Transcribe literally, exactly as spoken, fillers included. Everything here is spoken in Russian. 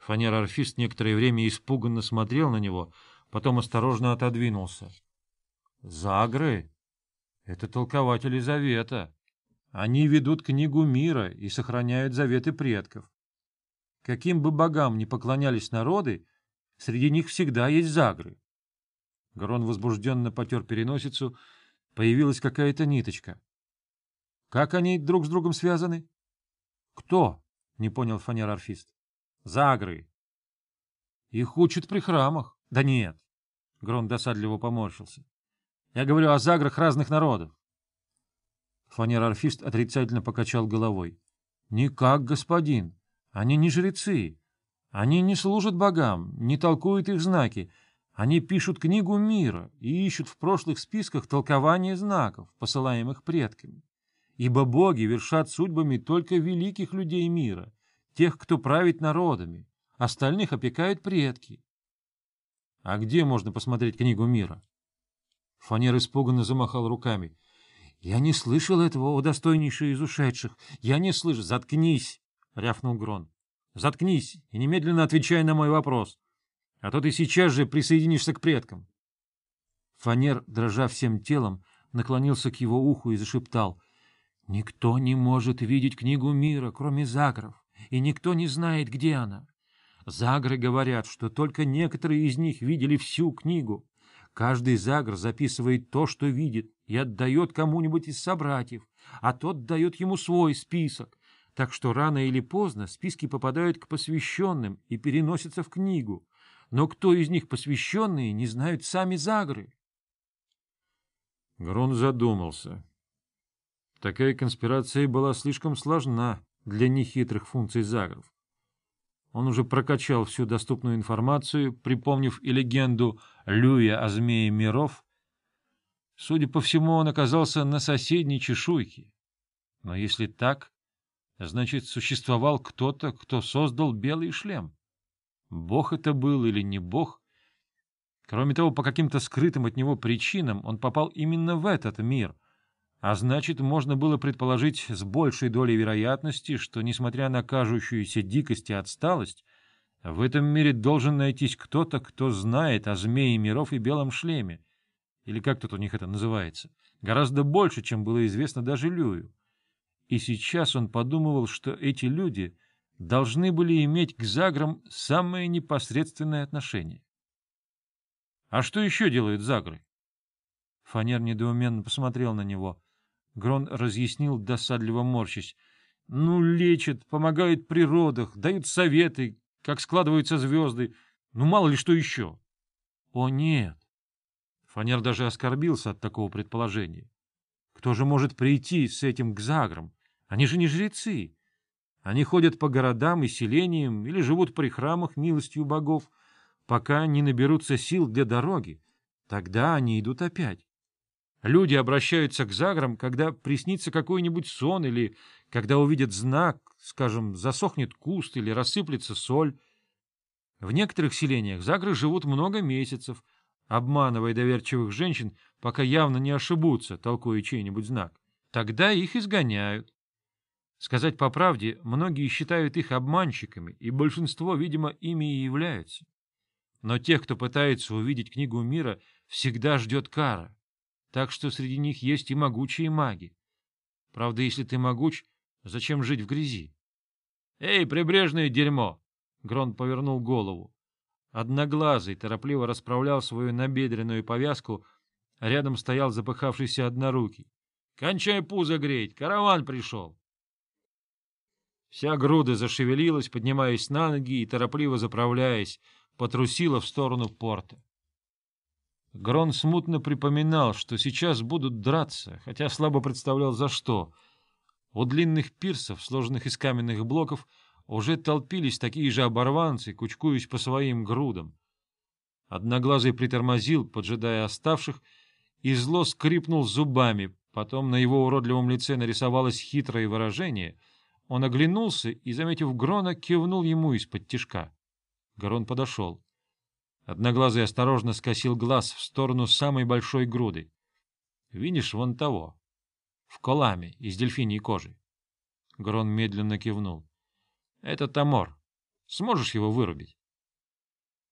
Фанер-орфист некоторое время испуганно смотрел на него, потом осторожно отодвинулся. — Загры — это толкователи завета. Они ведут книгу мира и сохраняют заветы предков. Каким бы богам ни поклонялись народы, среди них всегда есть загры. Грон возбужденно потер переносицу, появилась какая-то ниточка. — Как они друг с другом связаны? — Кто? — не понял фанер-орфист. — Загры. — Их учат при храмах. — Да нет. Грон досадливо поморщился. — Я говорю о заграх разных народов. Фанер-орфист отрицательно покачал головой. — Никак, господин. Они не жрецы. Они не служат богам, не толкуют их знаки. Они пишут книгу мира и ищут в прошлых списках толкование знаков, посылаемых предками. Ибо боги вершат судьбами только великих людей мира, тех, кто правит народами. Остальных опекают предки. — А где можно посмотреть книгу мира? Фанер испуганно замахал руками. — Я не слышал этого, о достойнейший из ушедших. Я не слышу. — Заткнись! — рявкнул Грон. — Заткнись и немедленно отвечай на мой вопрос. А то ты сейчас же присоединишься к предкам. Фанер, дрожа всем телом, наклонился к его уху и зашептал. — Никто не может видеть книгу мира, кроме загров, и никто не знает, где она. Загры говорят, что только некоторые из них видели всю книгу. Каждый загр записывает то, что видит, и отдает кому-нибудь из собратьев, а тот дает ему свой список. Так что рано или поздно списки попадают к посвященным и переносятся в книгу. Но кто из них посвященные, не знают сами загры. Грон задумался. Такая конспирация была слишком сложна для нехитрых функций загров. Он уже прокачал всю доступную информацию, припомнив и легенду Люя о змее миров. Судя по всему, он оказался на соседней чешуйке. Но если так, значит, существовал кто-то, кто создал белый шлем. Бог это был или не бог? Кроме того, по каким-то скрытым от него причинам он попал именно в этот мир, а значит, можно было предположить с большей долей вероятности, что, несмотря на кажущуюся дикость и отсталость, в этом мире должен найтись кто-то, кто знает о змее миров и белом шлеме, или как тут у них это называется, гораздо больше, чем было известно даже Люю. И сейчас он подумывал, что эти люди должны были иметь к заграм самое непосредственное отношение. А что еще делают загры? Фанер недоуменно посмотрел на него. Грон разъяснил, досадливо морщась. — Ну, лечат, помогают при родах, дают советы, как складываются звезды. Ну, мало ли что еще. — О, нет. Фанер даже оскорбился от такого предположения. Кто же может прийти с этим к заграм? Они же не жрецы. Они ходят по городам и селениям или живут при храмах милостью богов, пока не наберутся сил для дороги. Тогда они идут опять. Люди обращаются к заграм, когда приснится какой-нибудь сон или когда увидят знак, скажем, засохнет куст или рассыплется соль. В некоторых селениях загры живут много месяцев, обманывая доверчивых женщин, пока явно не ошибутся, толкуя чей-нибудь знак. Тогда их изгоняют. Сказать по правде, многие считают их обманщиками, и большинство, видимо, ими и являются. Но тех, кто пытается увидеть книгу мира, всегда ждет кара. Так что среди них есть и могучие маги. Правда, если ты могуч, зачем жить в грязи? — Эй, прибрежное дерьмо! — Грон повернул голову. Одноглазый торопливо расправлял свою набедренную повязку, а рядом стоял запыхавшийся однорукий. — Кончай пузо греть, караван пришел! Вся груда зашевелилась, поднимаясь на ноги и, торопливо заправляясь, потрусила в сторону порта. Грон смутно припоминал, что сейчас будут драться, хотя слабо представлял, за что. У длинных пирсов, сложенных из каменных блоков, уже толпились такие же оборванцы, кучкуясь по своим грудам. Одноглазый притормозил, поджидая оставших, и зло скрипнул зубами, потом на его уродливом лице нарисовалось хитрое выражение. Он оглянулся и, заметив Грона, кивнул ему из-под тишка. Грон подошел. Одноглазый осторожно скосил глаз в сторону самой большой груды. — Видишь, вон того, в коламе из дельфиньей кожи. Грон медленно кивнул. — Это Тамор. Сможешь его вырубить?